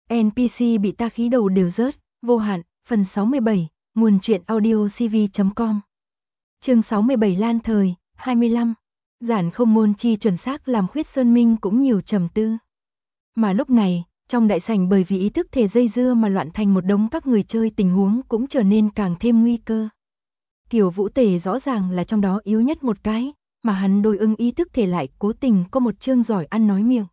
NPC bị ta khí đầu đều rớt, vô hạn, phần 67, nguồn truyện audio cv.com. Chương 67 Lan thời, 25. Giản không môn chi chuẩn xác làm Khuyết Sơn Minh cũng nhiều trầm tư. Mà lúc này, trong đại sảnh bởi vì ý thức thể dây dưa mà loạn thành một đống các người chơi, tình huống cũng trở nên càng thêm nguy cơ. Kiều Vũ Tề rõ ràng là trong đó yếu nhất một cái, mà hắn đối ứng ý thức thể lại cố tình có một chương giỏi ăn nói miệng.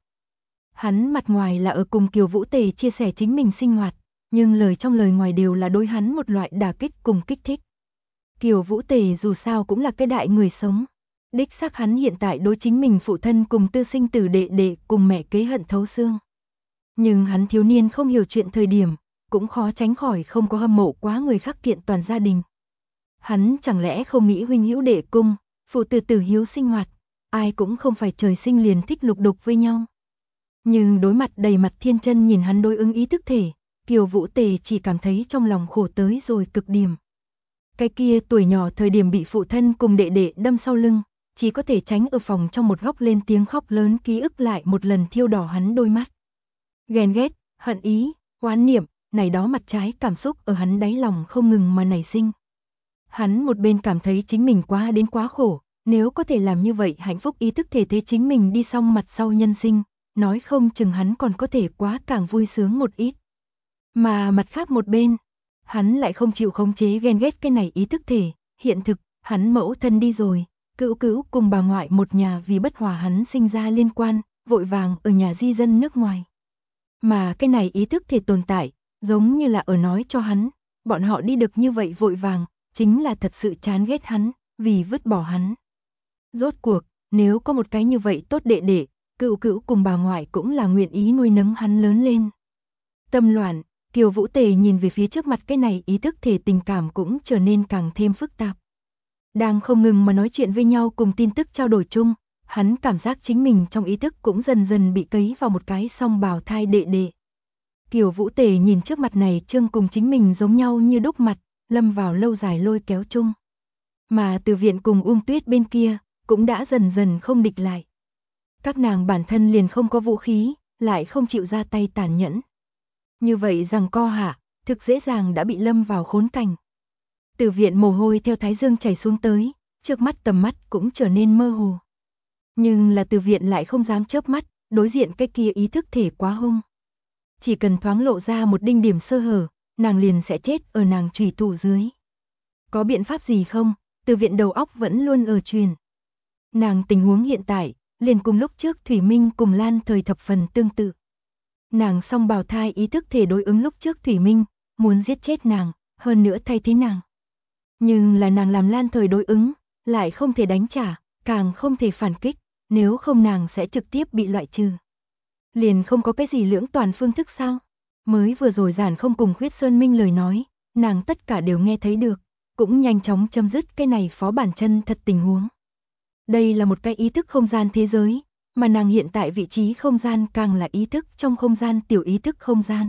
Hắn mặt ngoài là ở cùng Kiều Vũ Tề chia sẻ chính mình sinh hoạt, nhưng lời trong lời ngoài đều là đối hắn một loại đả kích cùng kích thích. Kiều Vũ Tề dù sao cũng là cái đại người sống. Đích xác hắn hiện tại đối chính mình phụ thân cùng tư sinh tử đệ đệ cùng mẹ kế hận thấu xương. Nhưng hắn thiếu niên không hiểu chuyện thời điểm, cũng khó tránh khỏi không có hâm mộ quá người khác kiện toàn gia đình. Hắn chẳng lẽ không nghĩ huynh hữu đệ cung, phụ tử tử hiếu sinh hoạt, ai cũng không phải trời sinh liền thích lục đục với nhau. Nhưng đối mặt đầy mặt thiên chân nhìn hắn đối ứng ý thức thể, Kiều Vũ Tề chỉ cảm thấy trong lòng khổ tới rồi cực điểm. Cái kia tuổi nhỏ thời điểm bị phụ thân cùng đệ đệ đâm sau lưng, chỉ có thể tránh ở phòng trong một góc lên tiếng khóc lớn ký ức lại một lần thiêu đỏ hắn đôi mắt. Ghen ghét, hận ý, oán niệm, này đó mặt trái cảm xúc ở hắn đáy lòng không ngừng mà nảy sinh. Hắn một bên cảm thấy chính mình quá đến quá khổ, nếu có thể làm như vậy hạnh phúc ý thức thể thế chính mình đi xong mặt sau nhân sinh, nói không chừng hắn còn có thể quá càng vui sướng một ít. Mà mặt khác một bên, hắn lại không chịu khống chế ghen ghét cái này ý thức thể, hiện thực, hắn mẫu thân đi rồi, cữu cữu cùng bà ngoại một nhà vì bất hòa hắn sinh ra liên quan, vội vàng ở nhà di dân nước ngoài. Mà cái này ý thức thể tồn tại, giống như là ở nói cho hắn, bọn họ đi được như vậy vội vàng, chính là thật sự chán ghét hắn, vì vứt bỏ hắn. Rốt cuộc, nếu có một cái như vậy tốt đệ đệ, cữu cữu cùng bà ngoại cũng là nguyện ý nuôi nấng hắn lớn lên. Tâm loạn, Kiều Vũ Tề nhìn về phía trước mặt cái này ý thức thể tình cảm cũng trở nên càng thêm phức tạp. Đang không ngừng mà nói chuyện với nhau cùng tin tức trao đổi chung, hắn cảm giác chính mình trong ý thức cũng dần dần bị cấy vào một cái song bào thai đệ đệ. Kiều Vũ Tề nhìn trước mặt này trương cùng chính mình giống nhau như đúc mặt, lâm vào lâu dài lôi kéo chung. Mà Từ Viện cùng Tuyết bên kia, cũng đã dần dần không địch lại. Các nàng bản thân liền không có vũ khí, lại không chịu ra tay tàn nhẫn. Như vậy rằng co hạ, thực dễ dàng đã bị lâm vào khốn cảnh. Từ Viện mồ hôi theo thái dương chảy xuống tới, trước mắt tầm mắt cũng trở nên mơ hồ. Nhưng là Từ Viện lại không dám chớp mắt, đối diện cái kia ý thức thể quá hung. Chỉ cần thoáng lộ ra một đinh điểm sơ hở, nàng liền sẽ chết ở nàng chủy thủ dưới. Có biện pháp gì không? Từ Viện đầu óc vẫn luôn ở truyền. Nàng tình huống hiện tại, liền cùng lúc trước Thủy Minh cùng Lan thời thập phần tương tự. Nàng song bào thai ý thức thể đối ứng lúc trước Thủy Minh, muốn giết chết nàng, hơn nữa thay thế nàng. Nhưng là nàng làm Lan thời đối ứng, lại không thể đánh trả, càng không thể phản kích, nếu không nàng sẽ trực tiếp bị loại trừ. Liền không có cái gì lưỡng toàn phương thức sao? Mới vừa rồi Giản không cùng Khuyết Sơn Minh lời nói, nàng tất cả đều nghe thấy được, cũng nhanh chóng chấm dứt cái này phó bản chân thật tình huống. Đây là một cái ý thức không gian thế giới, mà nàng hiện tại vị trí không gian càng là ý thức trong không gian tiểu ý thức không gian.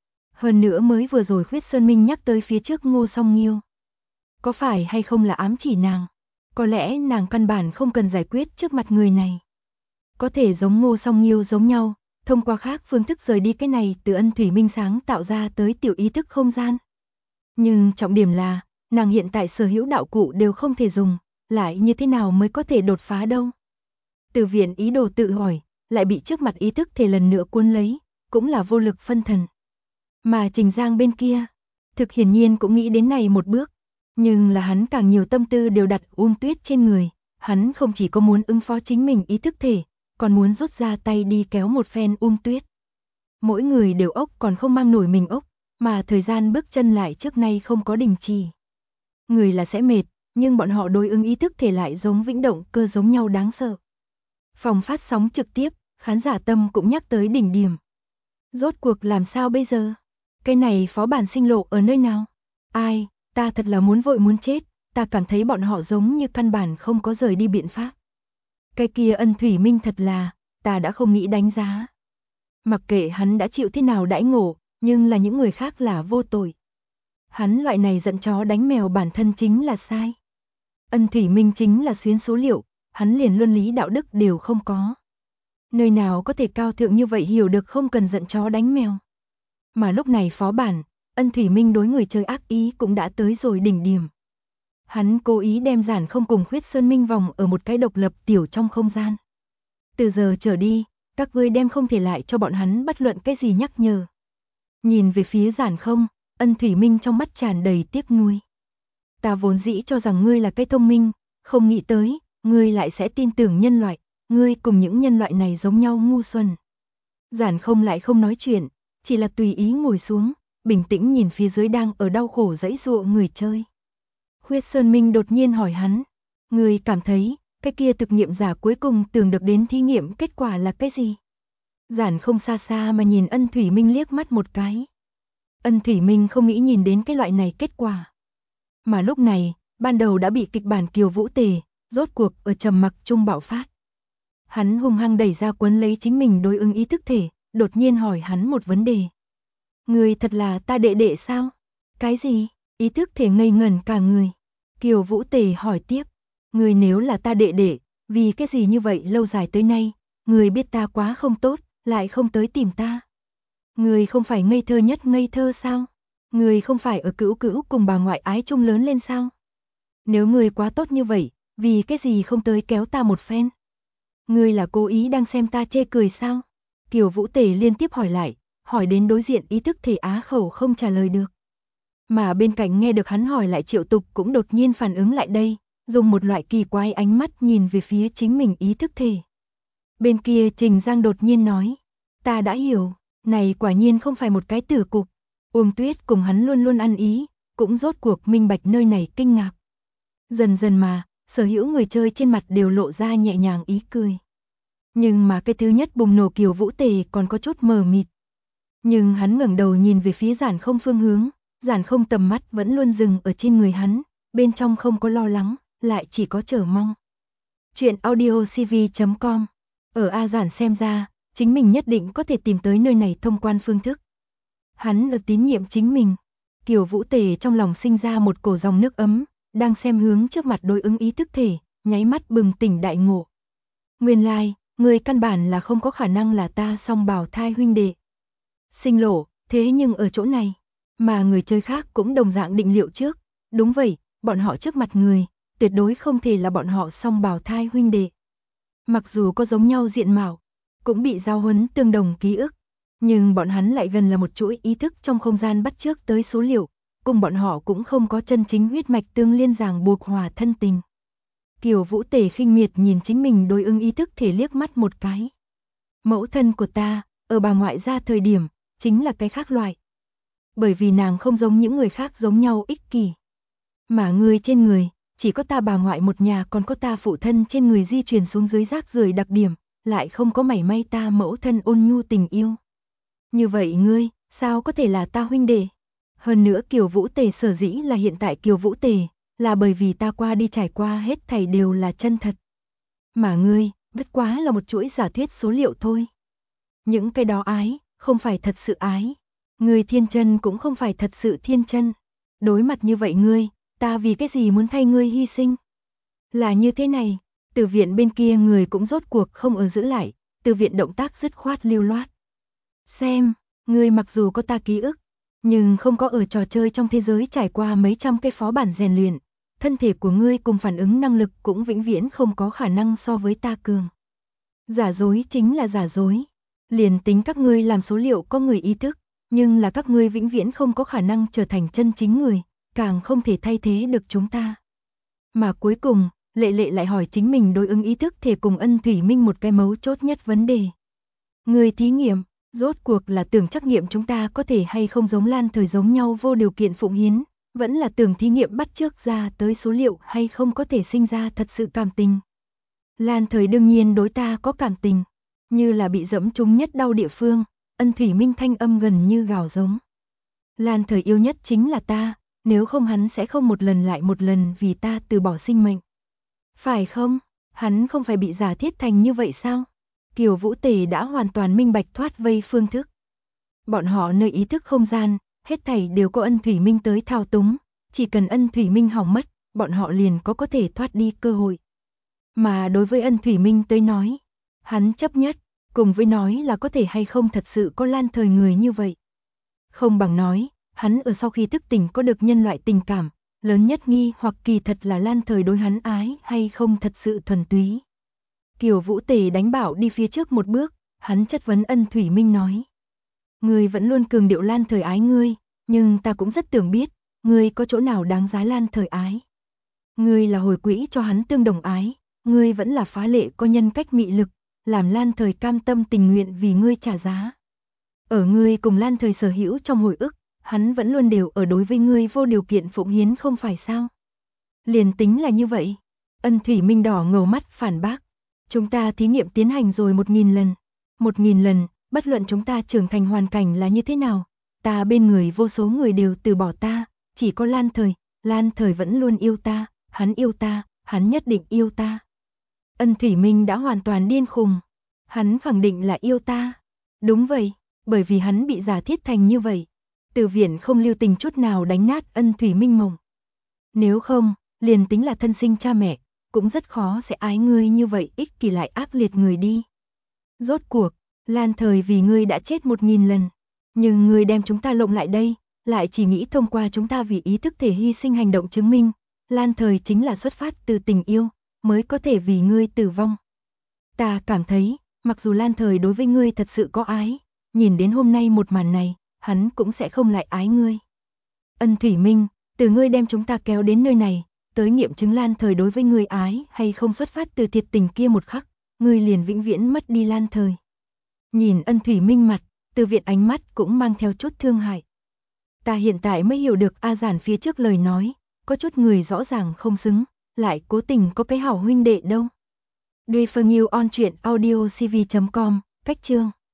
Hơn nữa mới vừa rồi Khuyết Sơn Minh nhắc tới phía trước Ngô Song Nghiêu. Có phải hay không là ám chỉ nàng? Có lẽ nàng căn bản không cần giải quyết trước mặt người này. Có thể giống Ngô Song Nghiêu giống nhau, thông qua khác phương thức rời đi cái này từ Ân Thủy Minh sáng tạo ra tới tiểu ý thức không gian. Nhưng trọng điểm là, nàng hiện tại sở hữu đạo cụ đều không thể dùng, lại như thế nào mới có thể đột phá đâu? Từ Viện ý đồ tự hỏi, lại bị trước mặt ý thức thể lần nữa cuốn lấy, cũng là vô lực phân thần. Mà Trình Giang bên kia, thực hiển nhiên cũng nghĩ đến này một bước, nhưng là hắn càng nhiều tâm tư đều đặt Tuyết trên người, hắn không chỉ có muốn ứng phó chính mình ý thức thể, còn muốn rút ra tay đi kéo một phen Tuyết. Mỗi người đều ốc còn không mang nổi mình ốc, mà thời gian bước chân lại trước nay không có đình trì. Người là sẽ mệt, nhưng bọn họ đối ứng ý thức thể lại giống vĩnh động cơ giống nhau đáng sợ. Phòng phát sóng trực tiếp, khán giả tâm cũng nhắc tới đỉnh điểm. Rốt cuộc làm sao bây giờ? Cái này phó bản sinh lộ ở nơi nào? Ai, ta thật là muốn vội muốn chết, ta cảm thấy bọn họ giống như căn bản không có rời đi biện pháp. Cái kia Ân Thủy Minh thật là, ta đã không nghĩ đánh giá. Mặc kệ hắn đã chịu thế nào đãi ngộ, nhưng là những người khác là vô tội. Hắn loại này giận chó đánh mèo bản thân chính là sai. Ân Thủy Minh chính là xuyến số liệu, hắn liền luân lý đạo đức đều không có. Nơi nào có thể cao thượng như vậy hiểu được không cần giận chó đánh mèo. Mà lúc này phó bản, Ân Thủy Minh đối người chơi ác ý cũng đã tới rồi đỉnh điểm. Hắn cố ý đem Giản Không cùng Khuyết Sơn Minh vòng ở một cái độc lập tiểu trong không gian. Từ giờ trở đi, các ngươi đem không thể lại cho bọn hắn bất luận cái gì nhắc nhở. Nhìn về phía Giản Không, Ân Thủy Minh trong mắt tràn đầy tiếc nuối. Ta vốn dĩ cho rằng ngươi là cái thông minh, không nghĩ tới, ngươi lại sẽ tin tưởng nhân loại, ngươi cùng những nhân loại này giống nhau ngu xuẩn. Giản Không lại không nói chuyện, chỉ là tùy ý ngồi xuống, bình tĩnh nhìn phía dưới đang ở đau khổ giãy giụa người chơi. Khuyết Sơn Minh đột nhiên hỏi hắn, ngươi cảm thấy, cái kia thực nghiệm giả cuối cùng tưởng được đến thí nghiệm kết quả là cái gì? Giản Không xa xa mà nhìn Ân Thủy Minh liếc mắt một cái. Ân Thủy Minh không nghĩ nhìn đến cái loại này kết quả. Mà lúc này, ban đầu đã bị kịch bản Kiều Vũ Tề, rốt cuộc ở trầm mặc chung bạo phát. Hắn hung hăng đẩy ra quấn lấy chính mình đối ứng ý thức thể, đột nhiên hỏi hắn một vấn đề. Người thật là ta đệ đệ sao? Cái gì? Ý thức thể ngây ngẩn cả người. Kiều Vũ Tề hỏi tiếp. Người nếu là ta đệ đệ, vì cái gì như vậy lâu dài tới nay, người biết ta quá không tốt, lại không tới tìm ta. Người không phải ngây thơ nhất ngây thơ sao? Người không phải ở cữu cữu cùng bà ngoại ái chung lớn lên sao? Nếu người quá tốt như vậy, vì cái gì không tới kéo ta một phen? Người là cố ý đang xem ta chê cười sao? Kiều Vũ Tề liên tiếp hỏi lại, hỏi đến đối diện ý thức thể á khẩu không trả lời được. Mà bên cạnh nghe được hắn hỏi lại Triệu Tục cũng đột nhiên phản ứng lại đây, dùng một loại kỳ quái ánh mắt nhìn về phía chính mình ý thức thể. Bên kia Trình Giang đột nhiên nói, ta đã hiểu, này quả nhiên không phải một cái tử cục. Uông Tuyết cùng hắn luôn luôn ăn ý, cũng rốt cuộc minh bạch nơi này kinh ngạc. Dần dần mà, sở hữu người chơi trên mặt đều lộ ra nhẹ nhàng ý cười. Nhưng mà cái thứ nhất bùng nổ Kiều Vũ Tề còn có chút mờ mịt. Nhưng hắn ngẩng đầu nhìn về phía Giản Không phương hướng, Giản Không tầm mắt vẫn luôn dừng ở trên người hắn, bên trong không có lo lắng, lại chỉ có chờ mong. Chuyện audiocv.com. Ở A Giản xem ra, chính mình nhất định có thể tìm tới nơi này thông quan phương thức. Hắn ở tín nhiệm chính mình. Kiều Vũ Tề trong lòng sinh ra một cổ dòng nước ấm, đang xem hướng trước mặt đối ứng ý thức thể, nháy mắt bừng tỉnh đại ngộ. Nguyên lai, người căn bản là không có khả năng là ta song bào thai huynh đệ. Sinh lộ, thế nhưng ở chỗ này, mà người chơi khác cũng đồng dạng định liệu trước. Đúng vậy, bọn họ trước mặt người, tuyệt đối không thể là bọn họ song bào thai huynh đệ. Mặc dù có giống nhau diện mạo, cũng bị giao huấn tương đồng ký ức, nhưng bọn hắn lại gần là một chuỗi ý thức trong không gian bắt chước tới số liệu, cùng bọn họ cũng không có chân chính huyết mạch tương liên ràng buộc hòa thân tình. Kiều Vũ Tề khinh miệt nhìn chính mình đối ứng ý thức thể liếc mắt một cái. Mẫu thân của ta, ở bà ngoại gia thời điểm, chính là cái khác loại. Bởi vì nàng không giống những người khác giống nhau ích kỷ. Mà người trên người, chỉ có ta bà ngoại một nhà còn có ta phụ thân trên người di truyền xuống dưới rác rưởi đặc điểm, lại không có mảy may ta mẫu thân ôn nhu tình yêu. Như vậy ngươi, sao có thể là ta huynh đệ? Hơn nữa Kiều Vũ Tề sở dĩ là hiện tại Kiều Vũ Tề, là bởi vì ta qua đi trải qua hết thảy đều là chân thật. Mà ngươi, bất quá là một chuỗi giả thuyết số liệu thôi. Những cái đó ái, không phải thật sự ái. Ngươi thiên chân cũng không phải thật sự thiên chân. Đối mặt như vậy ngươi, ta vì cái gì muốn thay ngươi hy sinh? Là như thế này, từ viện bên kia người cũng rốt cuộc không ở giữ lại, từ viện động tác dứt khoát lưu loát. Xem, ngươi mặc dù có ta ký ức, nhưng không có ở trò chơi trong thế giới trải qua mấy trăm cái phó bản rèn luyện, thân thể của ngươi cùng phản ứng năng lực cũng vĩnh viễn không có khả năng so với ta cường. Giả dối chính là giả dối. Liền tính các ngươi làm số liệu có người ý thức, nhưng là các ngươi vĩnh viễn không có khả năng trở thành chân chính người, càng không thể thay thế được chúng ta. Mà cuối cùng, Lệ Lệ lại hỏi chính mình đối ứng ý thức thể cùng Ân Thủy Minh một cái mấu chốt nhất vấn đề. Người thí nghiệm, rốt cuộc là tưởng trắc nghiệm chúng ta có thể hay không giống Lan Thời giống nhau vô điều kiện phụng hiến, vẫn là tưởng thí nghiệm bắt chước ra tới số liệu hay không có thể sinh ra thật sự cảm tình. Lan Thời đương nhiên đối ta có cảm tình, như là bị dẫm trúng nhất đau địa phương, Ân Thủy Minh thanh âm gần như gào giống. Lan Thời yêu nhất chính là ta, nếu không hắn sẽ không một lần lại một lần vì ta từ bỏ sinh mệnh. Phải không? Hắn không phải bị giả thiết thành như vậy sao? Kiều Vũ Tề đã hoàn toàn minh bạch thoát vây phương thức. Bọn họ nơi ý thức không gian, hết thảy đều có Ân Thủy Minh tới thao túng, chỉ cần Ân Thủy Minh hỏng mất, bọn họ liền có thể thoát đi cơ hội. Mà đối với Ân Thủy Minh tới nói, hắn chấp nhất, cùng với nói là có thể hay không thật sự có Lan Thời người như vậy. Không bằng nói, hắn ở sau khi thức tỉnh có được nhân loại tình cảm, lớn nhất nghi hoặc kỳ thật là Lan Thời đối hắn ái hay không thật sự thuần túy. Kiều Vũ Tề đánh bảo đi phía trước một bước, hắn chất vấn Ân Thủy Minh nói. Ngươi vẫn luôn cường điệu Lan Thời ái ngươi, nhưng ta cũng rất tưởng biết, ngươi có chỗ nào đáng giá Lan Thời ái. Ngươi là hồi quỹ cho hắn tương đồng ái, ngươi vẫn là phá lệ có nhân cách mị lực, làm Lan Thời cam tâm tình nguyện vì ngươi trả giá. Ở ngươi cùng Lan Thời sở hữu trong hồi ức, hắn vẫn luôn đều ở đối với ngươi vô điều kiện phụng hiến không phải sao? Liền tính là như vậy. Ân Thủy Minh đỏ ngầu mắt phản bác. Chúng ta thí nghiệm tiến hành rồi 1000 lần. 1000 lần, bất luận chúng ta trưởng thành hoàn cảnh là như thế nào. Ta bên người vô số người đều từ bỏ ta, chỉ có Lan Thời vẫn luôn yêu ta, hắn nhất định yêu ta. Ân Thủy Minh đã hoàn toàn điên khùng. Hắn khẳng định là yêu ta. Đúng vậy, bởi vì hắn bị giả thiết thành như vậy. Từ Viễn không lưu tình chút nào đánh nát Ân Thủy Minh mộng. Nếu không, liền tính là thân sinh cha mẹ, cũng rất khó sẽ ái ngươi như vậy ích kỷ lại ác liệt người đi. Rốt cuộc, Lan Thời vì ngươi đã chết 1000 lần, nhưng ngươi đem chúng ta lộng lại đây, lại chỉ nghĩ thông qua chúng ta vì ý thức thể hy sinh hành động chứng minh, Lan Thời chính là xuất phát từ tình yêu, mới có thể vì ngươi tử vong. Ta cảm thấy, mặc dù Lan Thời đối với ngươi thật sự có ái, nhìn đến hôm nay một màn này, hắn cũng sẽ không lại ái ngươi. Ân Thủy Minh, từ ngươi đem chúng ta kéo đến nơi này, tới nghiệm chứng Lan Thời đối với ngươi ái hay không xuất phát từ thiệt tình kia một khắc, ngươi liền vĩnh viễn mất đi Lan Thời. Nhìn Ân Thủy Minh mặt, Từ Viễn ánh mắt cũng mang theo chút thương hại. Ta hiện tại mới hiểu được A Giản phía trước lời nói, có chút người rõ ràng không xứng, lại cố tình có cái hảo huynh đệ đâu. Duy Phương Yêu on truyện audio cv.com, cách chương